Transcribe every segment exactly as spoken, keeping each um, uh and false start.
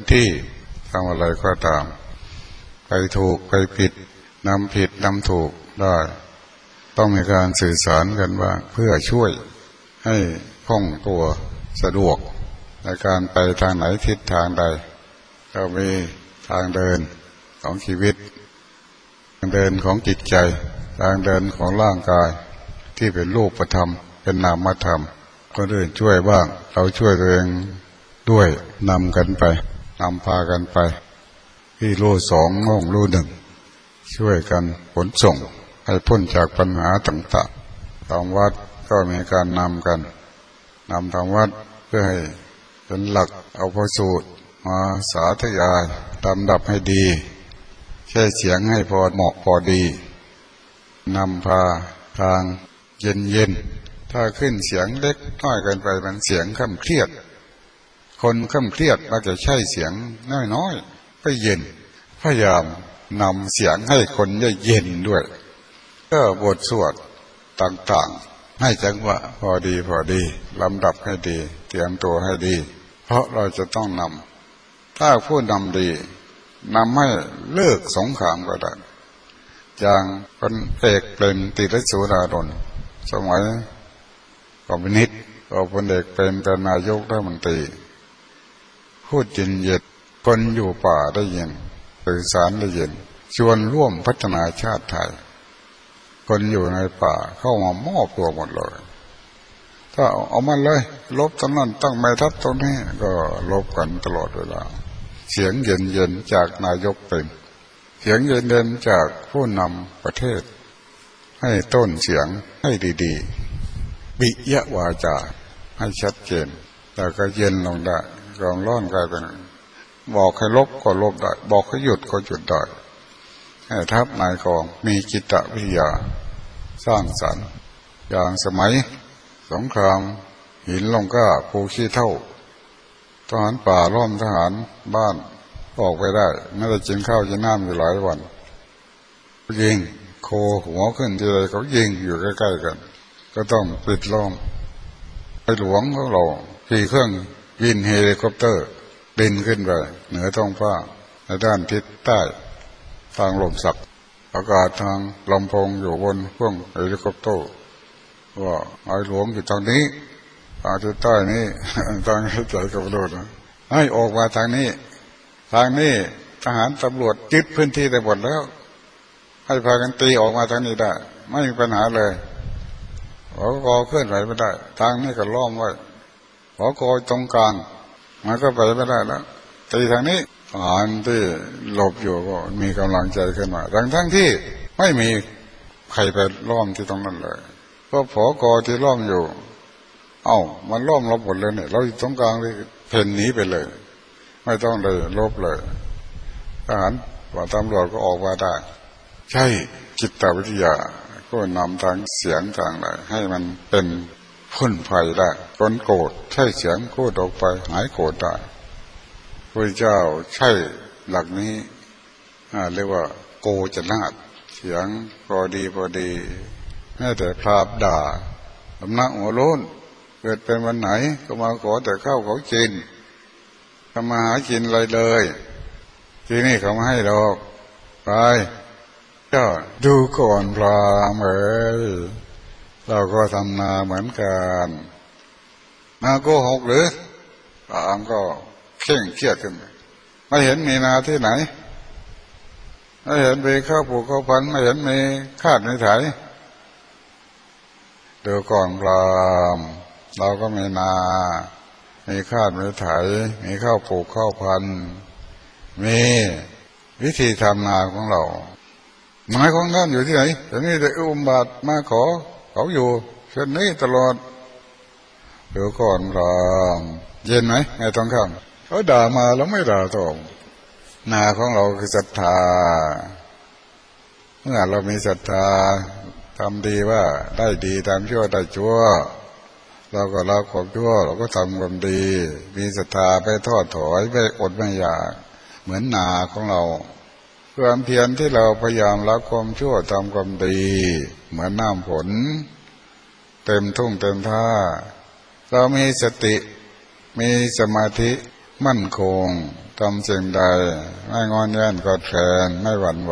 ที่ทำอะไรก็ตามไปถูกไปผิดนำผิดนำถูกได้ต้องมีการสื่อสารกันบ้างเพื่อช่วยให้คล่องตัวสะดวกในการไปทางไหนทิศทางใดเรามีทางเดินของชีวิตทางเดินของจิตใจทางเดินของร่างกายที่เป็นรูปธรรมเป็นนามธรรมคนอื่นช่วยบ้างเราช่วยตัวเองด้วยนำกันไปนำพากันไปที่รู้สองง่องรู้หนึ่งช่วยกันขนส่งให้พ้นจากปัญหาต่างๆทางวัดก็มีการนำกันนำทางวัดเพื่อให้เป็นหลักเอาพระสูตรมาสาธยายลำดับให้ดีใช้เสียงให้พอเหมาะพอดีนำพาทางเย็นเย็นถ้าขึ้นเสียงเล็กน้อยเกินไปมันเสียงค่ำเครียดคนค่ำเครียดมักจะใช้เสียงน้อยๆก็เย็นพยายามนำเสียงให้คนได้เย็นด้วยก็บทสวดต่างๆให้จังหวะพอดีพอดีลำดับให้ดีเตรียมตัวให้ดีเพราะเราจะต้องนำถ้าผู้นำดีนำให้เลิกสงครามก็ได้อย่างคนเอกเป็นติรสุรารนสมัยคอมมิวนิสต์ก็พลเอกเป็นเป็นนายกรัฐมนตรีพูดเย็นเย็นคนอยู่ป่าได้ยินสื่อสารได้ยินชวนร่วมพัฒนาชาติไทยคนอยู่ในป่าเข้ามามอบตัวหมดเลยถ้าเอามันเลยลบตรงนั้นตั้งไม้ทัพตรงนี้ก็ลบกันตลอดเวลาเสียงเย็นเย็นจากนายกเป็นเสียงเย็นเย็นจากผู้นำประเทศให้ต้นเสียงให้ดีๆบิยวาจาให้ชัดเจนแต่ก็เย็นลงได้กองร้อนกลายเป็นบอกให้ลบก็ลบได้บอกให้หยุดก็หยุดได้ให้ทัพนายกองมีจิตวิทยาสร้างสรรค์อย่างสมัยสงครามหินลงก้าภูขี้เท่าทหารป่าล้อมทหารบ้านออกไปได้ไม่ได้กินข้าวกินน้ำอยู่หลายวันยิงโคหัวขึ้นทีไรเขายิงอยู่ใกล้ๆกันก็ต้องปิดล้อมในหลวงของเราขี่เครื่องบินเฮลิคอปเตอร์บินขึ้นไปเหนือท้องฟ้าในด้านทิศใต้ทางลมสักอากาศทางลำโพงอยู่บนเครื่องเฮลิคอปเตอร์ว่าไอ้หลวงอยู่ทางนี้ทางทิศใต้นี้ทางทิศใต้ก็ไม่รู้นะให้ออกมาทางนี้ทางนี้ทหารตำรวจยึดพื้นที่ได้หมดแล้วให้พากันตีออกมาทางนี้ได้ไม่มีปัญหาเลยหอกอเคลื่อนไหวไม่ได้ทางนี้ก็ล้อมไว้หอกอตรงกลางมันก็ไปไม่ได้แล้วตีทางนี้ทหารที่หลบอยู่ก็มีกำลังใจขึ้นมาทั้งทั้งที่ไม่มีใครไปล้อมที่ตรงนั้นเลยเพราะผอกอที่ล้อมอยู่เอ้ามันล้อมเราหมดเลยเนี่ยเราอยู่ตรงกลางเลยเพ่นหนีไปเลยไม่ต้องเลยลบเลยทหารว่าตำรวจก็ออกมาได้ใช่จิตวิทยาก็นำทางเสียงทางไหนให้มันเป็นพ้นภัยได้คนโกรธใช้เสียงพูดออกไปหายโกรธได้พระเจ้าใช้หลักนี้เรียกว่าโกจนาตเสียงพอดีพอดีแม้แต่พราหมณ์ด่าสำนักหัวโล้นเกิดเป็นวันไหนก็มาขอแต่ข้าวเขากินทำมาหากินอะไรเลยทีนี้เขาไม่ให้ดอกไปก็ดูก่อนพราหมณ์เอ๋ยเราก็ทำนาเหมือนกันนาโกหกหรือพราหมณ์ก็เคร่งเครียดขึ้นไม่เห็นมีนาที่ไหนไม่เห็นมีข้าวปลูกข้าวพันธุ์ไม่เห็นมีคาดมีไถดูก่อนพราหมณ์เราก็มีนามีคาดมีไถมีข้าวปลูกข้าวพันธุ์มีวิธีทำนาของเราหมายของท่านอยู่ที่ไหนแต่นี่ได้อุมบาทมาขอเขาอยู่เช่นนี้ตลอดเดี๋ยวก่อนพราหมณ์เย็นไหมไงต้องคำเขาด่ามาแล้วไม่ด่าตอบนาของเราคือศรัทธาเมื่อเรามีศรัทธาทำดีว่าได้ดีทำชั่วได้ชั่วเราก็ละความชั่วเราก็ทำความดีมีศรัทธาไม่ทอดถอยไม่อดไม่อยากเหมือนนาของเราความเพียรที่เราพยายามละความชั่วทำความดีเหมือนน้ำฝนเต็มทุ่งเต็มท่าเรามีสติมีสมาธิมั่นคงทำสิ่งใดไม่งอนแย่นกอดแฟนไม่หวั่นไหว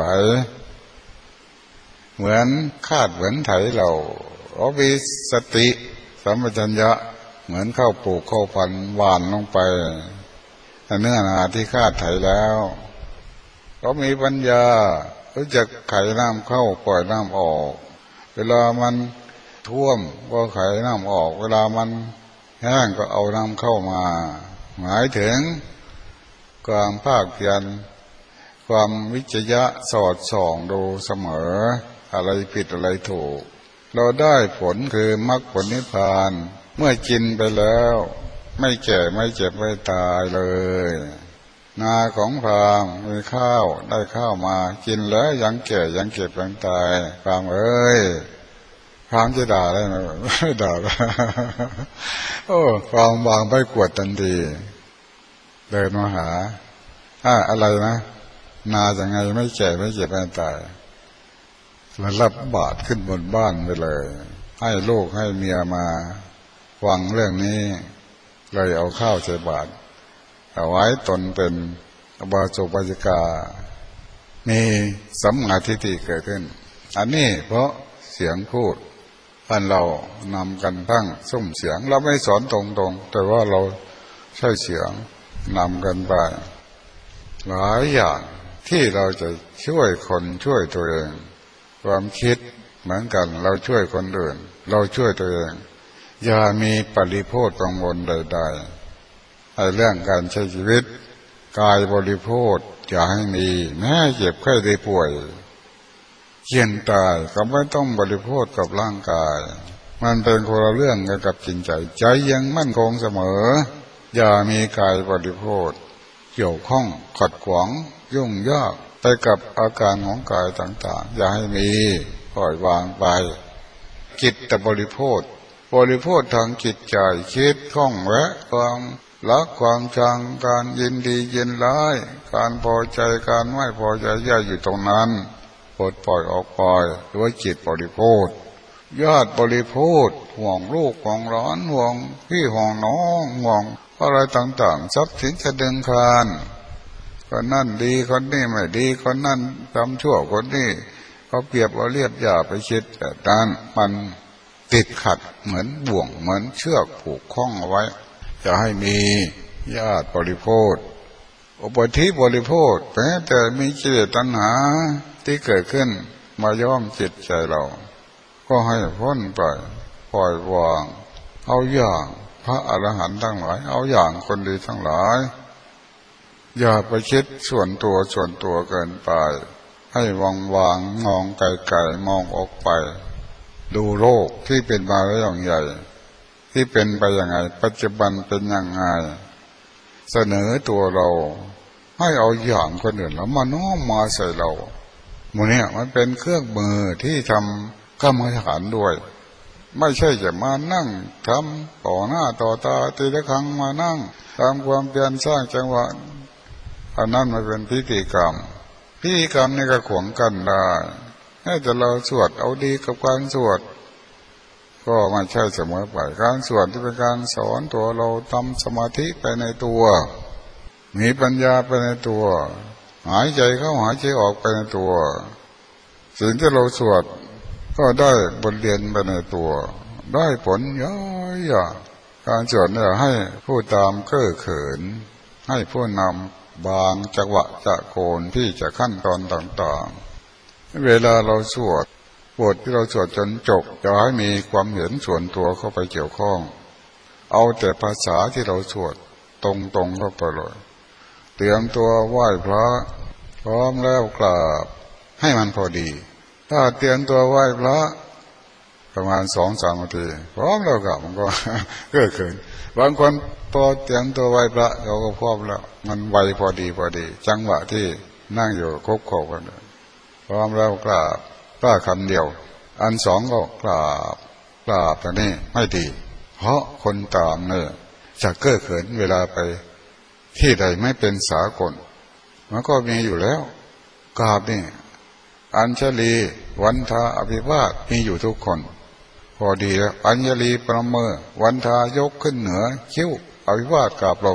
เหมือนคาดเหมือนไถเราเรามีสติสัมปชัญญะเหมือนเข้าปลูกเข้าพันหวานลงไปเนื้อนาที่คาดไถแล้วเรามีปัญญารู้จักไขน้ำเข้าปล่อยน้ำออกเวลามันท่วมก็ไขน้ำออกเวลามันแห้งก็เอาน้ำเข้ามาหมายถึงความภาคเพียรความวิจยะสอดส่องดูเสมออะไรผิดอะไรถูกเราได้ผลคือมรรคผลนิพพานเมื่อกินไปแล้วไม่แก่ไม่เจ็บไม่ตายเลยนาของพราหมณ์มีข้าวได้ข้าวมากินแล้วยังแก่ยังเจ็บยังตายพราหมณ์เอ้ยพราหมณ์จะด่าได้ไหมไม่ด่าโอ้พราหมณ์วางใบกวดทันทีเดินมาหาอ่าอะไรนะนาอย่างไงไม่แก่ไม่เจ็บไม่ตายแล้วรับบาตรขึ้นบนบ้านไปเลยให้ลูกให้เมียมาฟังเรื่องนี้เลยเอาข้าวใส่บาตรเอาไว้ตนเป็นอบาสกบาจิกามีสัมมาทิฏฐิเกิดขึ้นอันนี้เพราะเสียงพูดท่านเรานำกันตั้งสุ่มเสียงเราไม่สอนตรงๆแต่ว่าเราใช้เสียงนำกันไปหลายอย่างที่เราจะช่วยคนช่วยตัวเองความคิดเหมือนกันเราช่วยคนอื่นเราช่วยตัวเองอย่ามีปริโภคกังวลใดๆไอ้เรื่องการใช้ชีวิตกายบริโภคอย่าให้มีแม้เจ็บไข้ได้ป่วยเขียนตายก็ไม่ต้องบริโภคกับร่างกายมันเป็นคนละเรื่องกันกับจิตใจใจยังมั่นคงเสมออย่ามีกายบริโภคเกี่ยวข้องขัดขวางยุ่งยากไปกับอาการของกายต่างๆอย่าให้มีปล่อยวางไปจิตแต่บริโภคบริโภคทางจิตใจคิดข้องแวะความรักความชังการยินดียินร้ายการพอใจการไม่พอใจย่าอยู่ตรงนั้นปลดปล่อยออกไปด้วยจิตบริโภคญาติบริโภคห่วงลูกห่วงหลานห่วงพี่ห่วงน้องห่วงอะไรต่างๆทรัพย์สินจะดึงคานคนนั่นดีคนนี้ไม่ดีคนนั่นทำชั่วคนนี้เขาเปรียบเอาเรียบอย่าไปคิดแต่ด้านมันติดขัดเหมือนบ่วงเหมือนเชือกผูกข้องเอาไว้จะให้มีญาติบริโภคอุปธิบริโภคแม้แต่มีกิเลสตัณหาที่เกิดขึ้นมาย้อมจิตใจเราก็ให้พ้นไปปล่อยวางเอาอย่างพระอรหันต์ทั้งหลายเอาอย่างคนดีทั้งหลายอย่าไปคิดส่วนตัวส่วนตัวเกินไปให้วางวางมองไกลๆมองออกไปดูโลกที่เป็นมาแล้วอย่างใหญ่ที่เป็นไปอย่างไรปัจจุบันเป็นอย่างไรเสนอตัวเราให้เอาอย่างคนอื่นแล้วมาน้อมมาใส่เราโมเนี่ยมันเป็นเครื่องมือที่ทำกรรมฐานด้วยไม่ใช่จะมานั่งทำต่อหน้าต่อตาตีละครั้งมานั่งตามความเพียรสร้างจังหวะอันนั้นมันเป็นพิธีกรรมพิธีกรรมนี่ก็ขวางกันได้ให้แต่เราสวดเอาดีกับการสวดก็ไม่ใช่เสมอไปการสวดที่เป็นการสอนตัวเราทำสมาธิไปในตัวมีปัญญาไปในตัวหายใจเข้าหายใจออกไปในตัวสิ่งที่เราสวดก็ได้บทเรียนไปในตัวได้ผลเยอะๆการสวดเนี่ยให้ผู้ตามเก้อเขินให้ผู้นำบางจังหวะจะโกนที่จะขั้นตอนต่างๆเวลาเราสวดบทที่เราสวดจนจบจะให้มีความเห็นส่วนตัวเข้าไปเกี่ยวข้องเอาแต่ภาษาที่เราสวดตรงๆเข้าไปเลยเตรียมตัวไหว้พระพร้อมแล้วกราบให้มันพอดีถ้าเตรียมตัวไหว้พระประมาณสองสามนาทีพร้อมแล้วกราบมันก็เกิดขึ้นบางคนพอเตรียมตัวไหว้พระเขาก็พร้อมแล้วมันไวพอดีพอดีจังหวะที่นั่งอยู่คุกเข่ากันพร้อมแล้วกราบป้าคำเดียวอันสองก็กราบกราบตรงนี้ไม่ดีเพราะคนตามเนี่ยจะเก้อเขินเวลาไปที่ใดไม่เป็นสากลมันก็มีอยู่แล้วกราบนี่อัญชลีวันทาอภิวาทมีอยู่ทุกคนพอดีแล้วอัญชลีประเมอวันทายกขึ้นเหนือคิ้วอภิวาทกราบเรา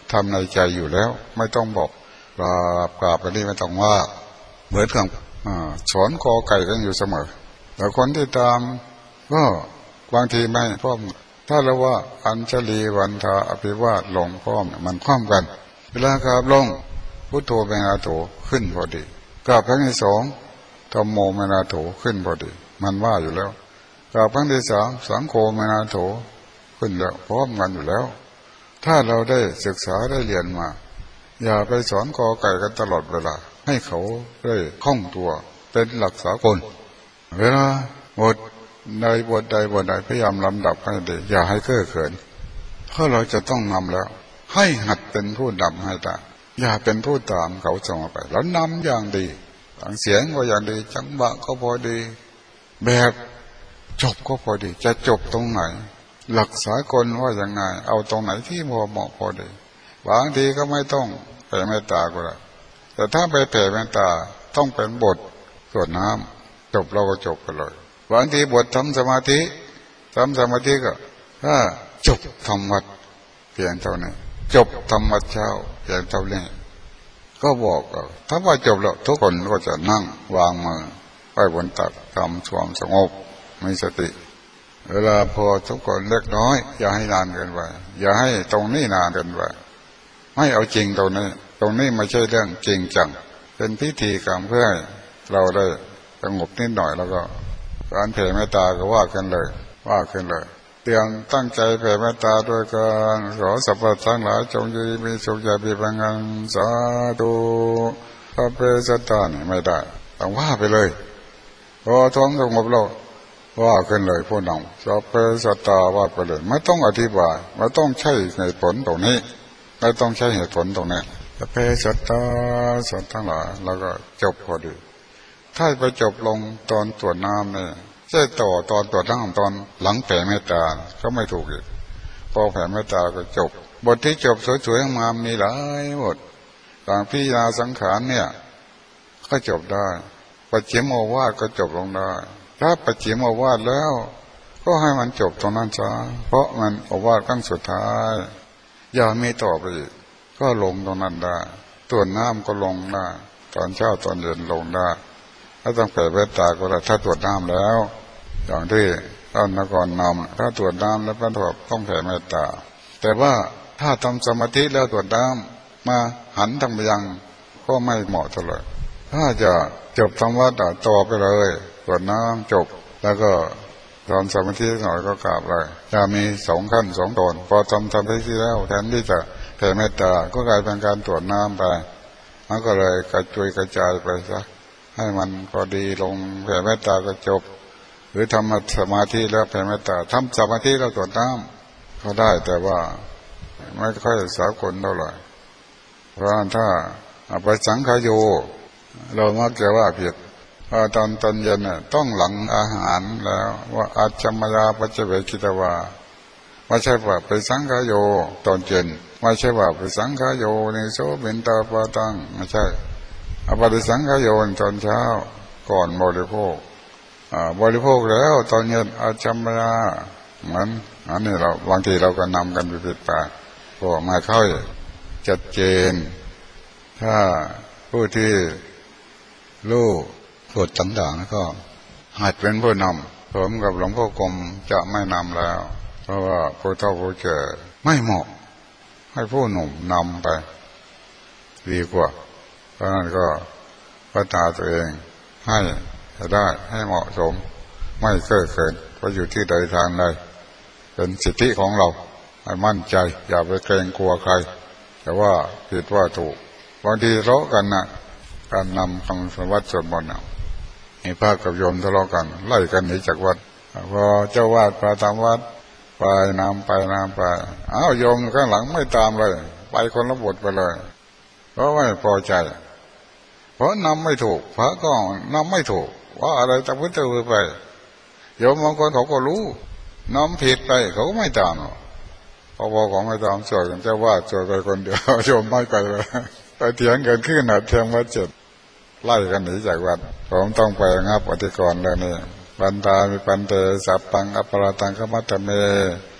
ทำในใจอยู่แล้วไม่ต้องบอกกราบกราบไปนี่ไม่ต้องว่าเหมือนกับสอนกอไก่กันอยู่เสมอแต่คนที่ตามก็บางทีไม่พร้อมถ้าเราว่าอัญชลีวันทาอภิวาทลงพร้อมมันพร้อมกันเวลากราบลงพุทโธเมนาโถขึ้นพอดีกราบครั้งที่สองธัมโมเมนาโถขึ้นพอดีมันว่าอยู่แล้วกราบครั้งที่สามสังโฆเมนาโถขึ้นแล้วพร้อมกันอยู่แล้วถ้าเราได้ศึกษาได้เรียนมาอย่าไปสอนกอไก่กันตลอดเวลาให้เขาได้คล่องตัวเป็นหลักสากลเวลาบทใดบทใดบทใดพยายามลำดับให้ดีอย่าให้เก้อเขินเพราะเราจะต้องนำแล้วให้หัดเป็นผู้นำให้ได้อย่าเป็นผู้ตามเขาส่งไปแล้วนำอย่างดีเสียงก็อย่างดีจังหวะก็พอดีแบบจบก็พอดีจะจบตรงไหนหลักสากลว่าอย่างไงเอาตรงไหนที่พอเหมาะพอดีบางทีก็ไม่ต้องแผ่เมตตาก็ได้แต่ถ้าไปแผ่เมตตาต้องเป็นบทสวดน้ำจบเราก็จบไปเลยบางทีบททำสมาธิทำสมาธิก็ถ้าจบทำวัดเพียงเท่านี้จบธรรมวัดเช้าเพียงเท่านี้ก็บอกถ้าว่าจบแล้วทุกคนก็จะนั่งวางมือไว้บนตักทำความสงบมีสติเวลาพอทุกคนเล็กน้อยอย่าให้นานเกินไปอย่าให้ตรงนี้นานเกินไปไม่เอาจริงตรงนี้ตรงนี้ไม่ใช่เรื่องจริงจังเป็นพิธีกรรมเพื่อให้เราได้สงบนิดหน่อยแล้วก็การแผ่เมตตาก็ว่ากันเลยว่าขึ้นเลยเตรียมตั้งใจแผ่เมตตาด้วยการขอสรรพสัตว์ทั้งหลายจงอยู่ดีมีสุขอย่ามีปัญหาสาธุพระเพสัตตานี่ไม่ได้ต้องว่าไปเลยพอท้องสงบแล้วว่าขึ้นเลยผู้นำสัพเพสัตตาว่าไปเลยไม่ต้องอธิบายไม่ต้องใช้เหตุผลตรงนี้ไม่ต้องใช้เหตุผลตรงนี้สัพเพสัตตาสัตว์ทั้งหลายแล้วก็จบพอดีถ้าไปจบลงตอนตรวจน้ำเนี่ยใช่ต่อตอนตรวจน้ำตอนหลังแผ่เมตตาก็ไม่ถูกอีกพอแผ่เมตตาก็จบบทที่จบสวยๆงามมีหลายบทต่างพิจารณาสังขารเนี่ยก็จบได้ปัจฉิมโอวาทก็จบลงได้ถ้าปัจฉิมโอวาทแล้วก็ให้มันจบตรงนั้นซะเพราะมันโอวาทครั้งสุดท้ายอย่ามีต่อไปอีกก็ลงตรงนั้นได้ตรวจน้ำก็ลงได้ตอนเช้าตอนเย็นลงได้ถ้าต้องแผ่เมตตาก็ได้ถ้าตรวจน้ำแล้วอย่างที่ท่านนกรนำถ้าตรวจน้ำแล้วพระถบต้องแผ่เมตตาแต่ว่าถ้าทำสมาธิแล้วตรวจน้ำมาหันทางไปยังก็ไม่เหมาะเท่าไหร่ถ้าจะจบธรรมวัดต่อไปเลยตรวจน้ำจบแล้วก็ตอนสมาธิหน่อยก็กราบเลยจะมีสองขั้นสองตอนพอทำสมาธิแล้วแทนที่จะแผ่เมตตาก็กลายเป็นการตรวจน้ำไปมันก็เลยกระจุยกระจายไปซะให้มันพอดีลงแผ่เมตตาก็จบหรือทำสมาธิแล้วแผ่เมตตาทำสมาธิแล้วตรวจน้ำก็ได้แต่ว่าไม่ค่อยสากลเท่าไหร่เพราะถ้าไปสังขโยเรามักจะว่าผิดตอนตอนเย็นเนี่ยต้องหลังอาหารแล้วว่าอาจมยาปัจเจเวกิตวาไม่ใช่ว่าไปสังขโยตอนเย็นไม่ใช่ว่าไปสังขโยในโสบินตาปาตังไม่ใช่อปฏิสังขโยตอนเช้าก่อนบริโภคบริโภคแล้วตอนเย็นอาจมยาเหมือนอันนี้เราบางทีเราก็นำกันไปผิดไปก็ไม่ค่อยชัดเจนถ้าผู้ที่รู้กฎต่างๆก็หัดเป็นผู้นำผมกับหลวงพ่อกรมจะไม่นำแล้วเพราะว่าผู้เฒ่าผู้แก่ไม่เหมาะให้ผู้หนุ่มนำไปดีกว่าเพราะนั้นก็พัฒนาตัวเองให้ได้ให้เหมาะสมไม่เก้อเขินเพราะอยู่ที่ใดทางใดเป็นสิทธิของเราให้มั่นใจอย่าไปเกรงกลัวใครแต่ว่าผิดว่าถูกบางทีทะเลาะกันนะการนำคำสวัสดิ์สวดมนต์มีพระกับโยมทะเลาะกันไล่กันหนีจากวัดพอเจ้าวาดพาตามวัดไปนำไปนำไปอ้าวโยมข้างหลังไม่ตามเลยไปคนละบทไปเลยเพราะไม่พอใจเพราะนำไม่ถูกพระก็นำไม่ถูกว่าอะไรตะพื้นตะพื้นไปโยมบางคนเขาก็รู้นำผิดไปเขาก็ไม่ตามพอพอของไม่ตามสวดกันเจ้าวาดสวดไปคนเดียวโยมไม่ไปเลยไปเถียงกันขึ้นหนักเทียงวัดเจ็ดไล่กันหนีจากวัดผมต้องไปงับปฏิกรณ์แล้วนี่บันตามีปันเตสัพพังอปราตังขมัตเม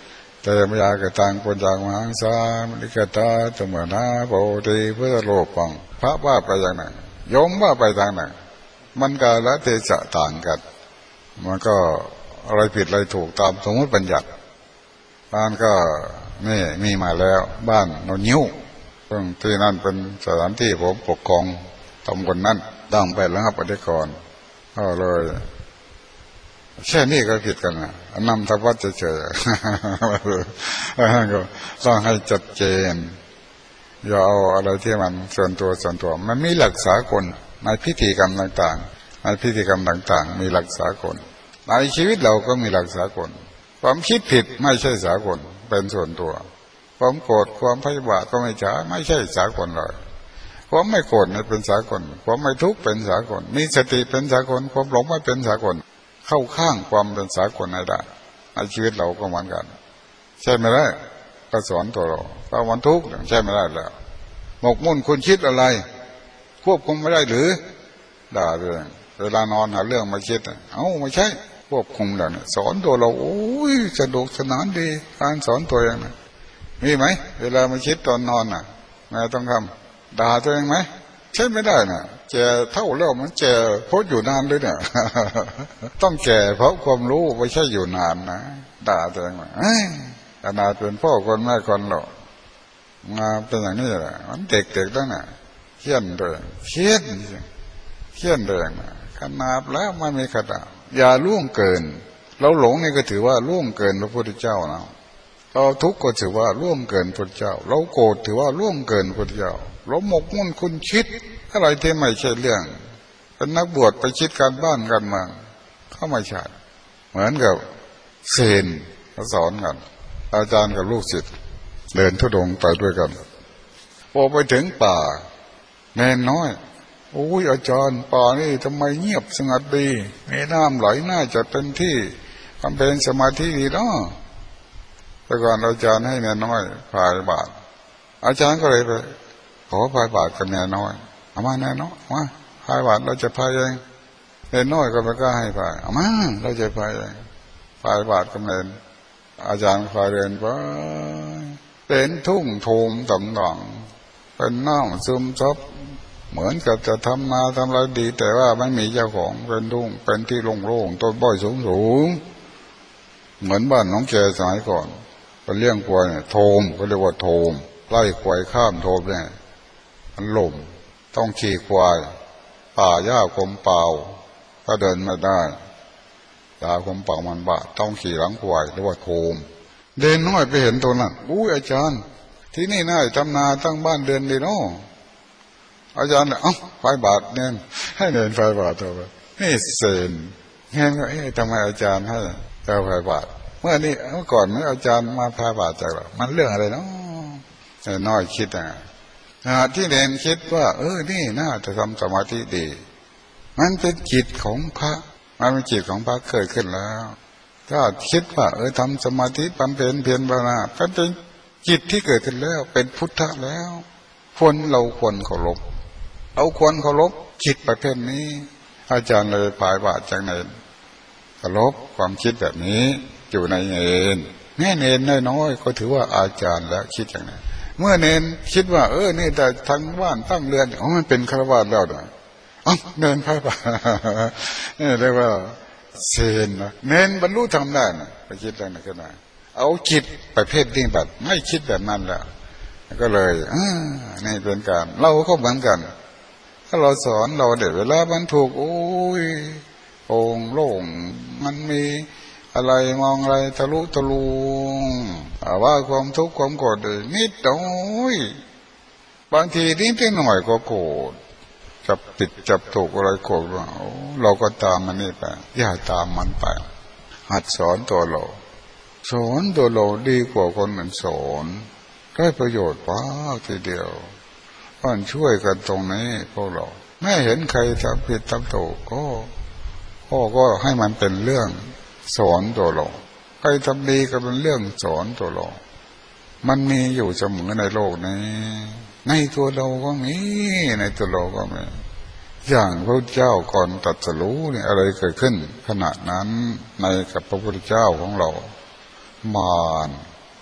แต่มยากตังปัญจมหังสามนิกตาธรรมนาโพธิพุทธโลปังพระว่าไปอย่างไหนโยมว่าไปทางไหนมันกาลเทศะต่างกันมันก็อะไรผิดอะไรถูกตามสมมติบัญญัติบ้านก็นี่มีมาแล้วบ้านโนนยิ้วซึ่งที่นั่นเป็นสถานที่ผมปกครองตำบลนั้นตั้งไปแล้วครับอธิกรก็เลยแค่นี้ก็ผิดกันนะนำทวัดเฉยๆก็ต้องให้จัดเจนอย่าเอาอะไรที่มันส่วนตัวส่วนตัวมันมีหลักสากลในพิธีกรรมต่างๆในพิธีกรรมต่างๆมีหลักสากลในชีวิตเราก็มีหลักสากลความคิดผิดไม่ใช่สากลเป็นส่วนตัวความโกรธความพยาบาทก็ไม่ใช่ไม่ใช่สากลเลยความไม่โกรธเป็นสากลความไม่ทุกข์เป็นสากลมีสติเป็นสากลความหลงไม่เป็นสากลเข้าข้างความเป็นสากลให้ได้ในชีวิตเราก็เหมือนกันใช่ไม่ได้ก็สอนตัวเราถ้ามันทุกข์ใช่ไม่ได้แล้วหมกมุ่นคุณคิดอะไรควบคุมไม่ได้หรือด่าเรื่องเวลานอนหาเรื่องมาคิดเอ้าไม่ใช่ควบคุมแล้วสอนตัวเราโอ้ยสนุกสนานดีการสอนตัวเองนะมีไหมเวลามาคิดตอนนอนน่ะแม่ต้องทำด่าตัวเองไหมใช่ไม่ได้น่ะแก่เท่าแล้วมันแก่เพราะอยู่นานเลยเนี่ยต้องแก่เพราะความรู้ไม่ใช่อยู่นานนะด่าตัวเองว่าขนาดเป็นพ่อคนแม่คนหรอกมาเป็นอย่างนี้แหละมันเด็กๆแล้วน่ะเขี้ยนเลยเขี้ยนเขี้ยนเลยนะขนาดแล้วไม่มีขนาดอย่าล่วงเกินเราหลงนี่ก็ถือว่าล่วงเกินพระพุทธเจ้านะเราทุกข์ก็ถือว่าล่วงเกินพระเจ้าเราโกรธถือว่าล่วงเกินพระเจ้าเราหมกมุ่นคุณคิดอะไรที่ไม่ใช่เรื่องเป็นนักบวชไปคิดการบ้านกันมาเข้าไม่ใช่เหมือนกับเซนเขาสอนกันอาจารย์กับลูกศิษย์เดินธุดงค์ไปด้วยกันพอไปถึงป่าแน่น้อยโอ้ยอาจารย์ป่านี่ทำไมเงียบสงัดดีมีน้ำไหลน่าจะเป็นที่ทำเป็นสมาธิดีเนาะแต่ก่อนอาจารย์ให้แน่น้อยพายบาตรอาจารย์ก็เลยไปขอพายบาตรกับแน่น้อยเอามาแน่น้อยมาพายบาตรเราจะพายเองแน่น้อยก็ไม่กล้าให้พายเอามาเราจะพายเองพายบาตรกับแน่อาจารย์พายเดินไปเป็นทุ่งโทมต่างๆเป็นน้ำซึมซับเหมือนกับจะทำนาทำอะไรดีแต่ว่าไม่มีเจ้าของเป็นทุ่งเป็นที่โล่งๆต้นบ่อยสูงๆเหมือนบ้านน้องแกสมัยก่อนไปเลี้ยงควายเนี่ยโทมก็เรียกว่าโทมไล่ควายข้ามโทมเนี่ยมันหล่มต้องขี่ควายป่าหญ้าคมเปล่าก็เดินไม่ได้ตาคมเปล่ามันบาดต้องขี่หลังควายเรียกว่าโทมเดินน้อยไปเห็นตัวนั้นอุ้ยอาจารย์ที่นี่น่าทำนาตั้งบ้านเดือนดีเนาะอาจารย์เนี่ยเอ้าไฟบาทเนี่ยให้เดินไฟบาทตัวไปนี่เซนเงี้ยก็เอ๊ะทำไมอาจารย์ให้เจ้าไฟบาทเมื่อนี้เมื่อก่อนเมื่ออาจารย์มาไฟบาทจากเรามันเรื่องอะไรเนาะน้อยคิดอ่ะที่เด่นคิดว่าเออนี่น่าจะทำสมาธิดีมันเป็นจิตของพระมันเป็นจิตของพระเกิดขึ้นแล้วถ้าคิดว่าเออทำสมาธิบำเพ็ญเพียรภาวนาเป็นจิตที่เกิดขึ้นแล้วเป็นพุทธะแล้วควรเราควรเคารพเอาควรเคารพจิตประเภทนี้อาจารย์เลยพายบาทจากไหนเคารพความคิดแบบนี้อยู่ในเนรแม่เนรน้อยๆก็ถือว่าอาจารย์แล้วคิดอย่างนั้นเมื่อเนรคิดว่าเออนี่แต่ทั้งบ้านตั้งเรือนอ๋อมันเป็นฆราวาสแล้วนะอ๋อเนินพายบาทนี่เรียกว่าเซนนะเน้นบรรลุธรรมได้นะไปคิดอะไรนะก็ได้เอาจิตประเภทนี้แบบไม่คิดแบบนั้นแล้วก็เลยอ่านี่เป็นการเราก็เหมือนกันถ้าเราสอนเราเดี๋ยวเวลามันถูกโอ้ยโป่งโล่งมันมีอะไรมองอะไรทะลุทะลวงว่าความทุกข์ความโกรธนิดหน่อยบางทีนิดหน่อยก็โกรธจับผิดจับถูกอะไรโกรธเราก็ตามมันนี่ไปอย่าตามมันไปหัดสอนตัวเราสอนตัวเราดีกว่าคนอื่นสอนได้ประโยชน์มากทีเดียวมันช่วยกันตรงนี้พวกเราไม่เห็นใครทำผิดทำถูกก็พ่อก็ให้มันเป็นเรื่องสอนตัวเราใครทำดีก็เป็นเรื่องสอนตัวเรามันมีอยู่เสมอในโลกนี้ในตัวเราก็มีในตัวเราก็มีอย่างพระเจ้าก่อนตรัสรู้เนี่ยอะไรเกิดขึ้นขณะนั้นในกับพระพุทธเจ้าของเรามาร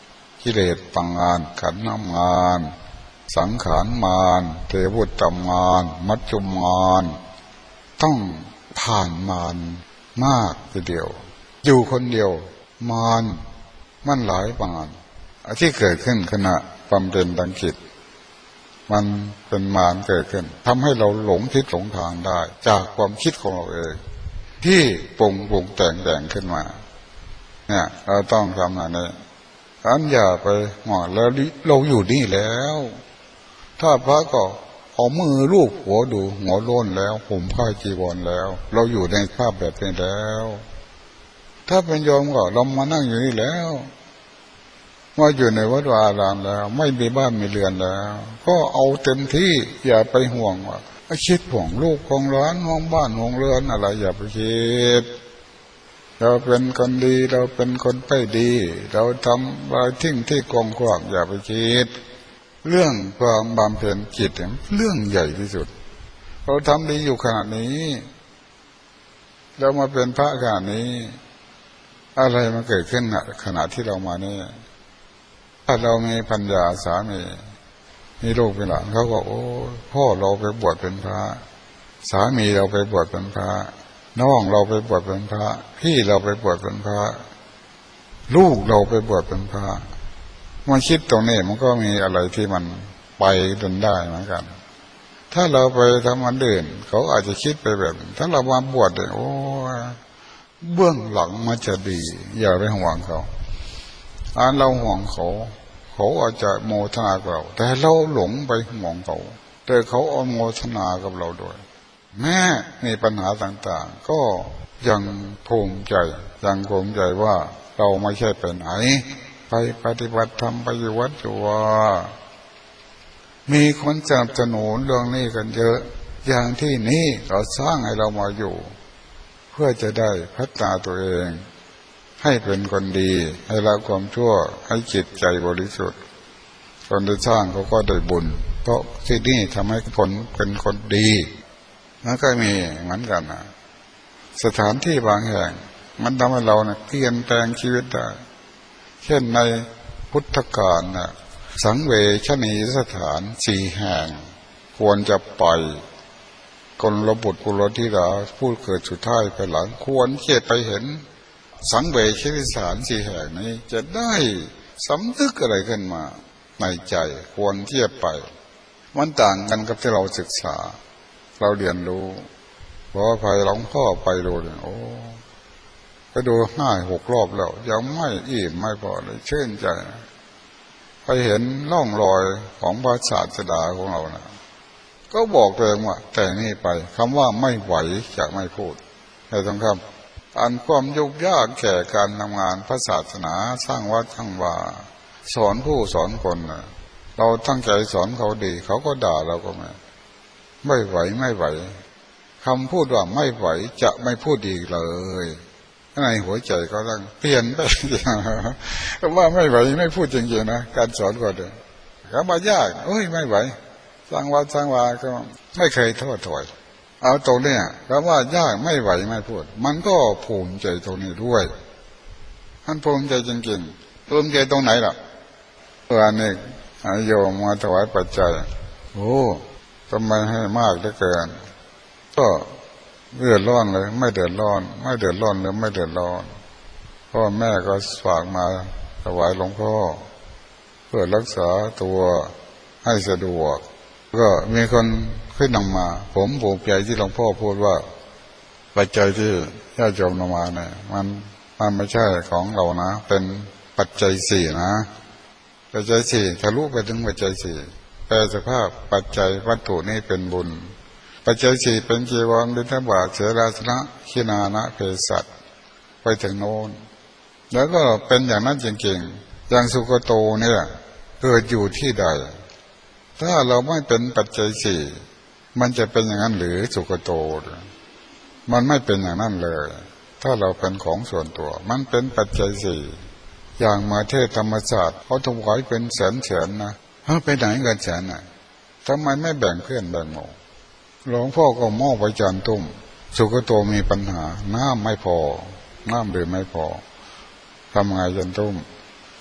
กิเลสปังงานขันธ์น้ำงานสังขารมารเทวุตตมารมัจจุมารต้องผ่านมารมากทีเดียวอยู่คนเดียวมารมันหลายมารที่เกิดขึ้นขณะบำเพ็ญทางจิตมันเป็นมารเกิดขึ้นทำให้เราหลงทิศหลงทางได้จากความคิดของเราเองที่ปรุงปรุงแต่งแต่งขึ้นมาเนี่ยเราต้องทำอะไรอันอย่าไปหมอแล้วเราอยู่นี่แล้วถ้าพระก็เอามือลูบหัวดูหัวโล้นแล้วผมผ้าจีวรแล้วเราอยู่ในภาพแบบนี้แล้วถ้าเป็นโยมก็เรามานั่งอยู่นี่แล้วมาอยู่ในวัดวาอารามแล้วไม่มีบ้านมีเรือนแล้วก็เอาเต็มที่อย่าไปห่วงว่าคิดห่วงลูกของร้านห่วงบ้านห่วงเรือนอะไรอย่าไปคิดเราเป็นคนดีเราเป็นคนไม่ดีเราทำอะไรทิ้งที่กองขวางอย่าไปคิดเรื่องความบำเพ็ญจิตเรื่องใหญ่ที่สุดเราทำดีอยู่ขณะนี้เรามาเป็นพระขณะนี้อะไรมาเกิดขึ้นขณะที่เรามานี่ถ้าเรามีปัญญาสามีมีลูกเป็นหลานเขาก็โอ้พ่อเราไปบวชเป็นพระสามีเราไปบวชเป็นพระน้องเราไปบวชเป็นพระพี่เราไปบวชเป็นพระลูกเราไปบวชเป็นพระมันคิดตรงนี้มันก็มีอะไรที่มันไปจนได้เหมือนกันถ้าเราไปทำอันอื่นเขาอาจจะคิดไปแบบถ้าเรามาบวชเนี่ยโอ้เบื้องหลังมันจะดีอย่าไปห่วงเขาอันเราห่วงเขาเขาอาจจะโมทนากับเราแต่เราหลงไปห่วงเขาแต่เขาเอาโมทนากับเราด้วยแม้มีปัญหาต่างๆก็ยังภูมิใจยังภูมิใจว่าเราไม่ใช่ไปไหนไปปฏิบัติธรรมไปอยู่วัดอยู่ว่ามีคนสนับสนุนเรื่องนี้กันเยอะอย่างที่นี้เราสร้างให้เรามาอยู่เพื่อจะได้พัฒนาตัวเองให้เป็นคนดีให้ละความชั่วให้จิตใจบริสุทธิ์คนที่สร้างเขาก็ได้บุญเพราะที่นี่ทำให้คนเป็นคนดีแล้วก็มีเหมือนกันนะสถานที่บางแห่งมันทำให้เราเนี่ยเปลี่ยนแปลงชีวิตได้เช่นในพุทธกาลนะสังเวชนียสถานสี่แห่งควรจะไปคนระบุตรกุลธิดาผู้เกิดสุดท้ายไปหลังควรเที่ไปเห็นสังเวชนียสถานสี่แห่งนี้จะได้สำนึกอะไรขึ้นมาในใจควรที่จะไปมันต่างกันกับที่เราศึกษาเราเรียนรู้เพราะไปหลวงพ่อไปดูเนี่ยโอ้ไปดูห้าหกรอบแล้วยังไม่อิ่มไม่พอเลยชื่นใจไปเห็นร่องรอยของพระศาสดาของเรานะก็บอกตัวเองว่าแต่นี่ไปคำว่าไม่ไหวจะไม่พูดให้ต้องคำอันความยุ่งยากแก่การทำงานพระศาสนาสร้างวัดสร้างวาสอนผู้สอนคนนะเราตั้งใจสอนเขาดีเขาก็ด่าเราก็ไม่ไม่ไหวไม่ไหวคำพูดว่าไม่ไหวจะไม่พูดอีกเลยในหัวใจก็ต้องเปลี่ยนไปว่าไม่ไหวไม่พูดจริงๆนะการสอนก็เดินคำว่ายากเอ้ยไม่ไหวสร้างวัดสร้างวาก็ไม่เคยท้อถอยเอาตรงนี้คำว่ายากไม่ไหวไม่พูดมันก็ภูมิใจตรงนี้ด้วยมันภูมิใจจริงๆภูมิใจตรงไหนล่ะเมื่อนี้โยมมาถวายปัจจัยโอ้ทำไมให้มากเหลือเกินก็เดือดร้อนเลยไม่เดือดร้อนไม่เดือดร้อนเลยไม่เดือดร้อนพ่อแม่ก็ฝากมาถวายหลวงพ่อเพื่อรักษาตัวให้สะดวกก็มีคนขึ้นนำมาผมภูมิใจที่หลวงพ่อพูดว่าปัจจัยที่ญาติโยมนำมาเนี่ยมันมันไม่ใช่ของเรานะเป็นปัจจัยสี่นะปัจจัยสี่ทะลุไปถึงปัจจัยสี่แปลสภาพปัจจัยวัตถุนี่เป็นบุญปัจจัยสี่เป็นจีวรบิณฑบาตเสราสนะขีณานะเภสัชไปถึงโน้นแล้วก็เป็นอย่างนั้นจริงๆอย่างสุกโตเนี่ยเกิดอยู่ที่ใดถ้าเราไม่เป็นปัจจัยสี่มันจะเป็นอย่างนั้นหรือสุกโตมันไม่เป็นอย่างนั้นเลยถ้าเราเป็นของส่วนตัวมันเป็นปัจจัยสี่อย่างมาเทศธรรมศาสตร์เขาถวายเป็นแสนๆนะเฮ้ยไปไหนเงินแสนน่ะทำไมไม่แบ่งเพื่อนแบ่งหมู่หลวงพ่อก็มอบไว้จานตุ้มสุกโตมีปัญหาน้ำไม่พอน้ำดื่มไม่พอทำไงจานตุ้ม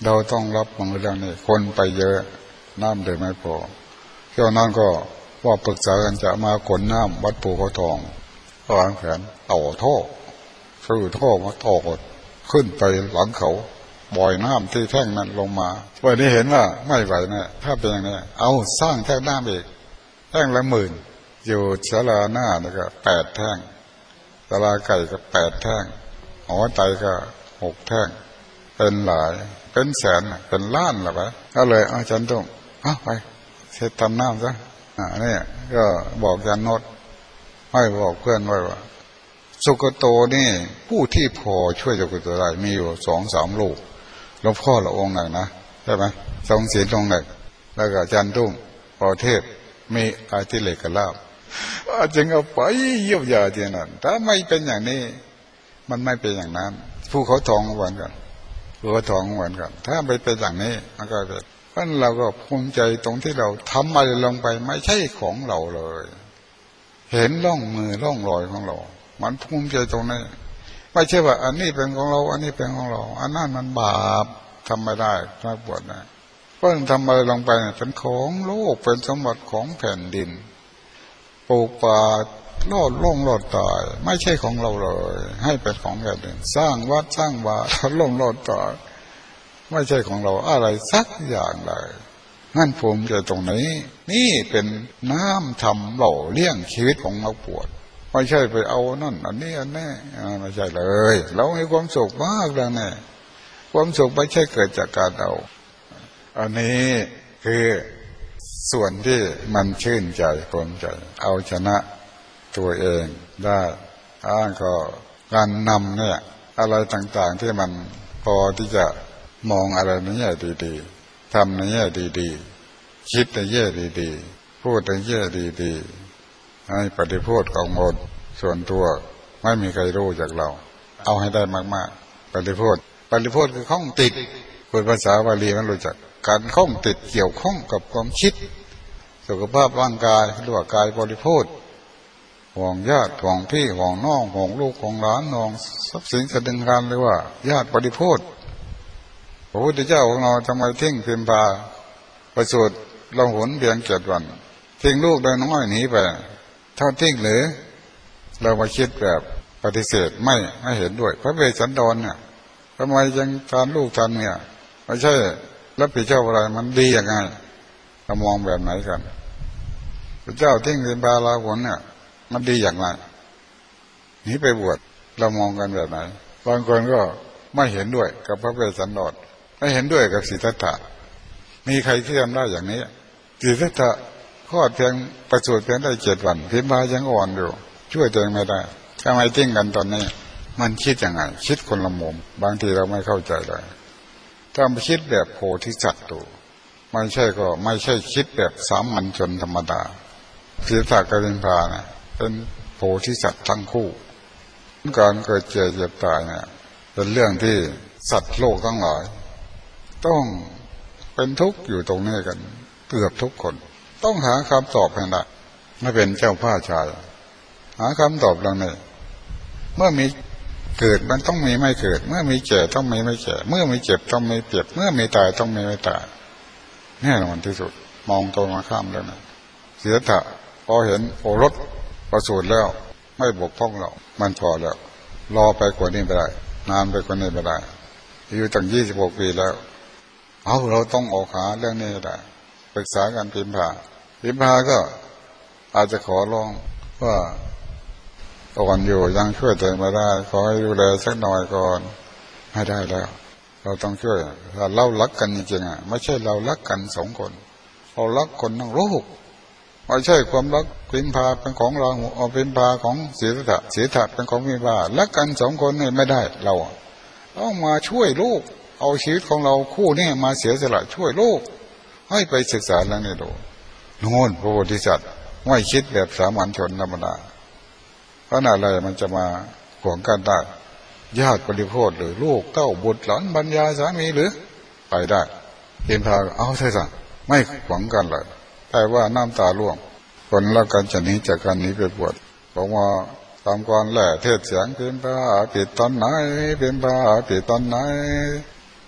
เราต้องรับมือเรื่องนี้คนไปเยอะน้ำเลยไม่พอเที่ยวนั้นก็ว่าปรึกษากันจะมาขนน้ำวัดปู่เขาทองวางแผนเอาท่อซื้อท่อมาต่อดขึ้นไปหลังเขาบ่อยน้ำที่แท่งนั้นลงมาวันนี้เห็นว่าไม่ไหวนะถ้าเป็นอย่างนี้เอาสร้างแท่งน้ำอีกแท่งละหมื่นอยู่ศาลาหน้านี่ก็แปดแท่งศาลาไก่ก็แปดแท่งหอไตก็หกแท่งเป็นหลายเป็นแสนเป็นล้านหรอปะก็เลยอาจารย์ต้องเอาไปเสร็จทำน้ำซะอ่านี่ก็บอกอาจารย์โนดให้บอกเพื่อนไว้ว่าสุกโตนี่ผู้ที่พอช่วยสุกโตได้มีอยู่สองสามลูกหลวงพ่อละองค์หนึ่งนะใช่ไหมทรงศีลองค์หนึ่งแล้วก็อาจารย์ตุ้งพอเทพมีอาทิเลกลาบจึงเอาไปเยี่ยมยาที่นั่นถ้าไม่เป็นอย่างนี้มันไม่เป็นอย่างนั้นผู้เขาทองเหมือนกันผู้เขาทองเหมือนกันถ้าไม่เป็นอย่างนี้มันก็เป็นเพราะเราก็ภูมิใจตรงที่เราทำอะไรลงไปไม่ใช่ของเราเลยเห็นร่องมือร่องรอยของเรามันภูมิใจตรงนี้ไม่ใช่ว่าอันนี้เป็นของเราอันนี้เป็นของเราอันนั้นมันบาปทำไม่ได้ถ้าปวดนะเพราะทำอะไรลงไปเป็นของโลกเป็นสมบัติของแผ่นดินปลูกป่าลอดล่องลอดตายไม่ใช่ของเราเลยให้เป็นของแผ่นดินสร้างวัดสร้างวาล่องลอดตายไม่ใช่ของเราอะไรสักอย่างเลยนั่นภูมิใจตรงนี้นี่เป็นน้ำทำหล่อเลี้ยงชีวิตของเราปวดไม่ใช่ไปเอานั่นอันนี้อันนี้ไม่ใช่เลยเรามีความสุขมากแล้วเนี่ยความสุขไม่ใช่เกิดจากการเอาอันนี้คือส่วนที่มันชื่นใจภูมิใจเอาชนะตัวเองได้อ้างก็การนำเนี่ยอะไรต่างๆที่มันพอที่จะมองอะไรในแง่ดีๆทำในแง่ดีๆคิดในแง่ดีๆพูดในแง่ดีๆให้ปฏิพูดของหมดส่วนตัวไม่มีใครรู้จากเราเอาให้ได้มากๆปฏิพูดปฏิพูดคือข้องติดพูดภาษาบาลีมันรู้จักการข้องติดเกี่ยวข้องกับความคิดสุขภาพร่างกายเรียกว่ากายบริโภคห่วงญาติห่วงพี่ห่วงน้องห่วงลูกห่วงหลานห่วงทรัพย์สินสะดึงการเรียกว่าญาติบริโภคพระพุทธเจ้าของเราทำไมทิ้งพิมพาประสูติเราหนเพียงเจ็ดวันทิ้งลูกได้น้อยหนีไปเท่าทิ้งหรือเรามาคิดแบบปฏิเสธไม่ไม่เห็นด้วยพระเวสสันดรเนี่ยทำไมยังทานลูกทานเนี่ยไม่ใช่รับผิดชอบอะไรมันดียังไงเรามองแบบไหนกันพระเจ้าทิ้งพิมพาลาหนเนี่ยมันดีอย่างไรหนีไปบวชเรามองกันแบบไหนบางคนก็ไม่เห็นด้วยกับพระเวสสันดรไม่เห็นด้วยกับสิทธัตถะมีใครที่ทำได้อย่างนี้สิทธัตถะคลอดเพียงประสูติเพียงได้เจ็ดวันพิมพายังอ่อนอยู่ช่วยตัวเองไม่ได้ทำไมทิ้งกันตอนนี้มันคิดยังไงคิดคนละมุมบางทีเราไม่เข้าใจเลยถ้าคิดแบบโพธิสัตว์ตัวไม่ใช่ก็ไม่ใช่คิดแบบสามัญชนธรรมดาสิทธัตถะกับพิมพาเนี่ยเป็นโพธิสัตว์ทั้งคู่การเกิดเจ็บเจ็บตายเนี่ยเป็นเรื่องที่สัตว์โลกทั้งหลายต้องเป็นทุกข์อยู่ตรงนี้กันเกือบทุกคนต้องหาคำตอบให้ได้ไม่เป็นเจ้าผ้าชายหาคำตอบเรื่องนี้เมื่อมีเกิดมันต้องมีไม่เกิดเมื่อมีแก่ต้องมีไม่แก่เมื่อมีเจ็บต้องมีเจ็บเมื่อมีตายต้องมีไม่ตายแน่นอนที่สุดมองตรงมาข้ามแล้วนะเสียถะพอเห็นโอรสประสูติแล้วไม่บกพร่องเรามันพอแล้วรอไปกว่านี้ไม่ได้นานไปกว่านี้ไม่ได้อยู่ตั้งยี่สิบหกปีแล้วเอาเราต้องออกหาเรื่องนี้ได้ปรึกษากันพิมพาพิมพาก็อาจจะขอร้องว่าก่อนอยู่ยังช่วยตัวเองไม่ได้ขอให้ดูแลสักหน่อยก่อนให้ได้แล้วเราต้องช่วยถ้าเรารักกันจริงๆอ่ะไม่ใช่เรารักกันสองคนเรารักคนทั้งโลกไม่ใช่ความรักพิมพาเป็นของเราเอาพิมพาของศีรษะศีรษะเป็นของพิมพารักกันสองคนนี่ไม่ได้เราต้องมาช่วยลูกเอาชีวิตของเราคู่นี้มาเสียสละช่วยลูกให้ไปศึกษาเรื่องนี้ดูโน่นพระโพธิสัตว์ไม่คิดแบบสามัญชนธรรมดาเพราะอะไรมันจะมาขวางกันได้ญาติปริโภคหรือลูกเต้าบุตรหลานบรรยาสามีหรือไปได้พิมพาเอาเถอะสั่งไม่ขวางกันเลยแต่ว่าน้ำตาร่วงคนละกันจะหนีจากกันนี้ไปบวชบอกว่าตามก่อนแหละเทศเสียงพิมพาปิดตอนไหนพิมพาปิดตอนไหน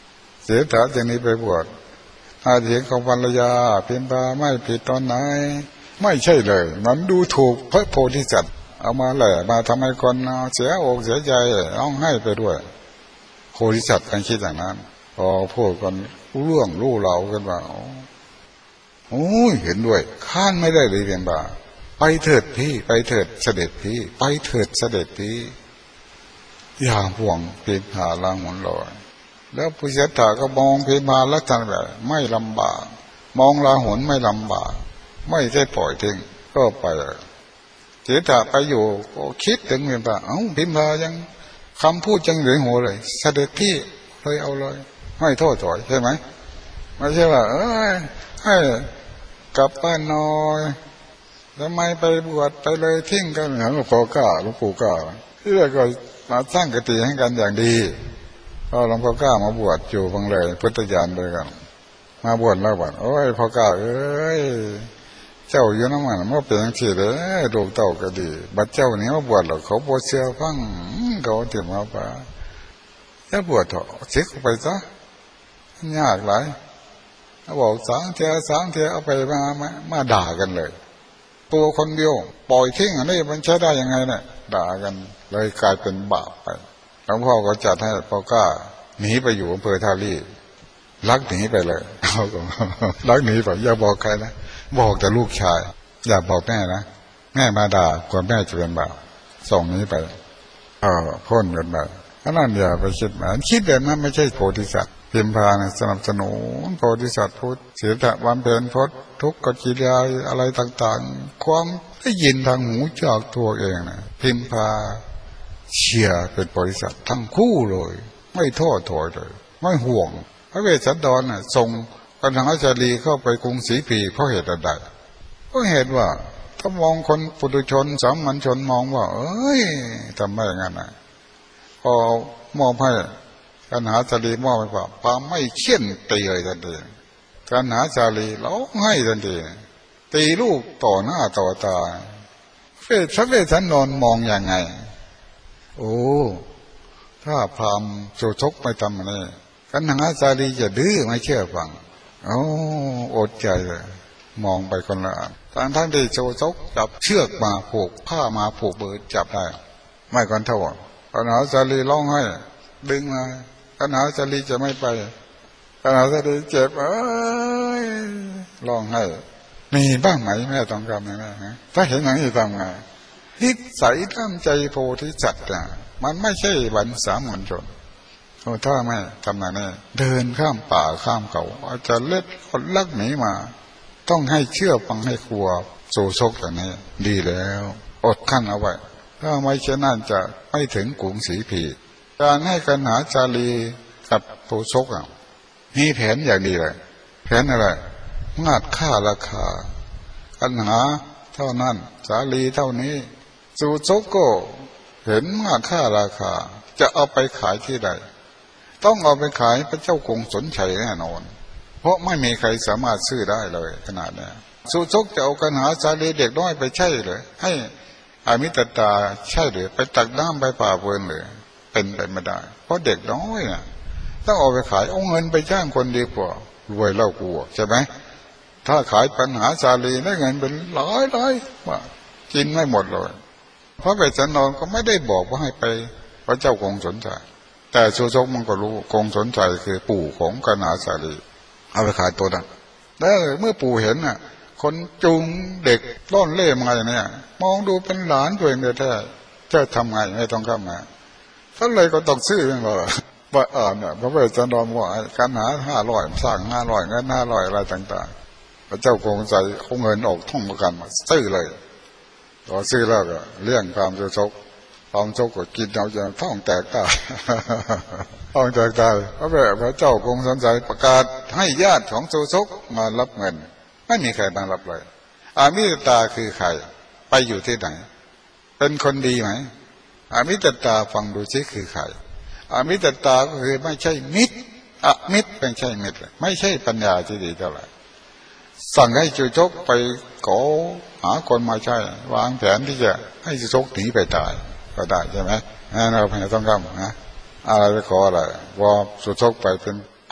เสียถาอย่างนี้ไปบวชอาเถียงของภรรยาเพียงตาไม่ผิดตอนไหนไม่ใช่เลยมันดูถูกพระโพธิสัตว์เอามาแหละมาทำให้คนเสียอกเสียใจร้องไห้ไปด้วยโพธิสัตว์กันคิดอย่างนั้นพอพูดกันเรื่องรู้เหล่ากันว่าโอ้ยเห็นด้วยข้านไม่ได้เลยเพียงตาไปเถิดพี่ไปเถิดเสด็จพี่ไปเถิดเสด็จพี่อย่าห่วงเพียงหาลางหมุนลอยแล้วผู้เสียถาก็มองเพียงมาลักษณะแบบไม่ลำบากมองลาหนไม่ลำบากไม่ได้ปล่อยทิ้งก็ไปเสียถาไปอยู่ก็คิดถึงเพียงตาเอ้าพิมพายังคำพูดจังเหลือหัวเลยเสด็จพี่เลยเอาเลยไม่โทษถอยใช่ไหมไม่ใช่ว่าเอ้ยให้กลับบ้านน้อยทำไมไปบวชไปเลยทิ้งกันหลวงพ่อกล้าหลวงปู่กล้าที่แรกก็มาสร้างกติให้กันอย่างดีพอหลวงพ่อกล้ามาบวชอยู่ฟังเลยพุทธญาณด้วยกันมาบวชแล้วบวชโอ้ยพ่อกล้าเอ้ยเจ้าอยู่น้ำมันมันเป็นอย่างที่เลยดูเต่าก็ดีบัดเจ้านี้มาบวชหรอกเขาบวชเชื่อฟังเขาเถียงมาป่าจะบวชเถอะเช็คไปซะยากหลายบอกสางเทียสางเทียเอาไปมามามาด่ากันเลยตัวคนเดียวปล่อยทิ้งอันนี้มันใช้ได้ยังไงเนี่ยด่ากันเลยกลายเป็นบาปไปหลวงพ่อก็จัดให้พ่อกล้าหนีไปอยู่อำเภอท่าลี่ลักหนีไปเลยเขาก็ลักหนีไปอย่าบอกใครนะบอกแต่ลูกชายอย่าบอกแม่นะแม่มาด่ากลัวแม่จะเป็นบาปส่งหนีไปเออพ้นกันไปขนาดอย่าไปคิดแบบคิดแบบนั้นไม่ใช่โพธิสัตว์พิมพาสนับสนุนโพธิสัตว์พุทธเสียแต่วันเพ็ญพจน์ทุกขกิริยาอะไรต่างๆความได้ยินทางหูจากตัวเองนะพิมพาเชียร์เป็นโพธิสัตว์ทั้งคู่เลยไม่ท้อถอยเลยไม่ห่วงพระเวสสันดรน่ะส่งปัญหาจารีเข้าไปกรุงศรีพีเพราะเหตุใดเพราะเหตุว่าถ้ามองคนปุถุชนสามัญชนมองว่าเอ้ยทำไมงั้นน่ะพอมอบให้กันหาจารีมอบไปป่าปาไม่เขี้ยนตีเลยทันทีกันหาจารีร้องไห้ทันทีตีลูกต่อหน้าต่อตาเวสพระเวสสันดรมองอย่างไงโอ้ถ้าพรามโจชกไม่ทำอะไรกันหาจารีจะดื้อไม่เชื่อฟังโอ้อดใจเลยมองไปคนละทางทั้งที่โจชกจับเชือกมาผูกผ้ามาผูกเบิดจับได้ไม่กันเท่ากันหาจารีร้องไห้ดึงมากันหาจารีจะไม่ไปกันหาจารีเจ็บเอ้ยร้องไห้มีบ้างไหมแม่ต้องการไหมแม่ถ้าเห็นอย่างนี้ทำไงนิสัยตั้งใจโพธิสัตว์อ่ะมันไม่ใช่บัณฑิตสามัญชนถ้าไม่ทำอย่างนี้เดินข้ามป่าข้ามเขาอาจจะเล็ดคนลักหนีมาต้องให้เชื่อฟังให้ครัวโซโซกอย่างนี้ดีแล้วอดขั้นเอาไว้ถ้าไม่เช่นนั้นจะไม่ถึงกรุงศรีพีการให้กันหาจารีกับโซโซกอ่ะมีแผนอย่างดีเลยแผนอะไรงาดค่าราคากันหาเท่านั้นจารีเท่านี้โซโซกก็เห็นงาดค่าราคาจะเอาไปขายที่ใดต้องเอาไปขายพระเจ้ากรุงสนชัยแน่นอนเพราะไม่มีใครสามารถซื้อได้เลยขนาดนี้สุชกจะเอากันหาจารีเด็กน้อยไปใช่เลยให้อามิตตาใช่หรือไปตักน้ำไปป่าเปินเลยเป็นไปไม่ได้เพราะเด็กน้อยน่ะต้องเอาไปขายเอาเงินไปจ้างคนดีกว่ารวยเล่ากลัวใช่ไหมถ้าขายปัญหาจารีได้เงินเป็นหลายหลายว่ากินไม่หมดเลยเพราะเวสสันดรก็ไม่ได้บอกว่าให้ไปพระเจ้ากรุงสนชัยแต่สุชกมันก็รู้กรุงสนชัยคือปู่ของกันหาจารีเอาไปขายตัวนั้นแล้วเมื่อปู่เห็นน่ะคนจูงเด็กล่อนเล่มาอย่างนี้มองดูเป็นหลานตัวเองแท้ๆจะทำไงไม่ต้องเข้ามาท่านเลยก็ต้องซื้อเองเลยว่าเออเนี่ยพระเวสสันดรบอกการหาห้าร้อยสร้างห้าร้อยเงินห้าร้อยอะไรต่างๆพระเจ้ากรุงใจเอาเงินออกท่องประกันมาซื้อเลยพอซื้อแล้วก็เลี้ยงความสุชกความชกก็กินเอาจนท้องแตกตายท้องแตกตายพระพระเจ้ากรุงสนชัยประกาศให้ญาติของสุชกมารับเงินไม่มีใครมารับเลยอามิตตาคือใครไปอยู่ที่ไหนเป็นคนดีไหมอามิตตาฟังดูซิคือใครอามิตตาก็คือไม่ใช่มิตรอมิตรเป็นใช่มิตรไม่ใช่ปัญญาที่ดีเท่าไหร่สั่งให้สุชกไปขอหาคนมาใช้วางแผนที่จะให้สุชกหนีไปตายก็ได้ใช่ไหมเราไม่ต้องกำนะอะไรไปขออะไรว่าสุชกไปเป็นอ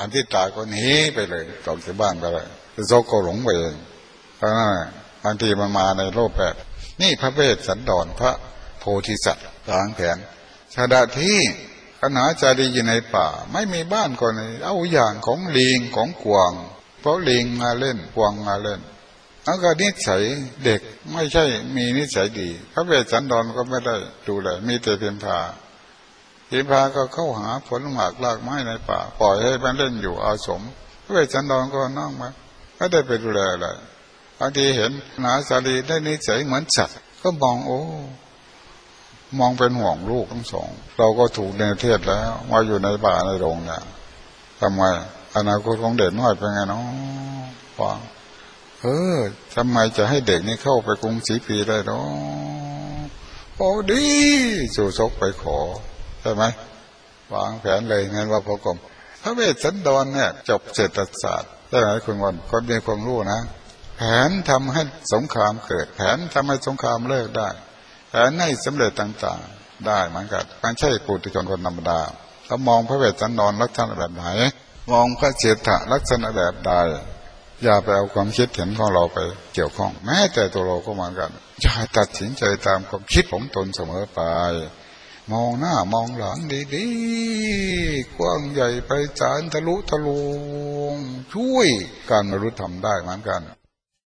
อันที่ตายก็หนีไปเลยออกจากบ้านไปเลยโซก็หลงไปเองเพราะนั่นบางทีมันมาในโลกแบบนี่พระเวสสันดรพระโพธิสัตว์วางแผนขณะที่คณาจารีอยู่ในป่าไม่มีบ้านคนเลยเอาอย่างของลิงของกวางเพราะลิงมาเล่นกวางมาเล่นแล้วก็นิสัยเด็กไม่ใช่มีนิสัยดีพระเวสสันดรก็ไม่ได้ดูแลมีแต่เพียงพาเพียงพาก็เข้าหาผลหมากรากไม้ในป่าปล่อยให้มันเล่นอยู่อาสมพระเวสสันดรก็นั่งมาไม่ได้ไปดูแลอะไรบางทีเห็นคณาจารีได้นิสัยเหมือนสัตว์ก็มองโอ้มองเป็นห่วงลูกทั้งสองเราก็ถูกเนรเทศแล้วมาอยู่ในป่าในโรงเนี่ยทำไมอนาคตของเด็กน้อยเป็นไงเนาะฟังเออทำไมจะให้เด็กนี่เข้าไปกรุงศรีปีได้เนาะโอ้ดีสู่ซกไปขอใช่ไหมวางแผนเลยงั้นว่าพอกรมพระเวสสันดรเนี่ยจบเศรษฐศาสตร์ได้ไหมคุณวันคนมีความรู้นะแผนทำให้สงครามเกิดแผนทำให้สงครามเลิกได้แผนให้สำเร็จต่างๆได้เหมือนกันไม่ใช่ปุถุชนคนธรรมดาเขามองพระเวสสันดรลักษณะแบบไหนมองพระเศรษฐะลักษณะแบบใดอย่าไปเอาความคิดเห็นของเราไปเกี่ยวข้องแม้แต่ตัวเราก็เหมือนกันอย่าตัดสินใจตามความคิดของตนเสมอไปมองหน้ามองหลังดีๆกว้างใหญ่ไปจานทะลุทะลวงช่วยการบรรลุธรรมได้เหมือนกัน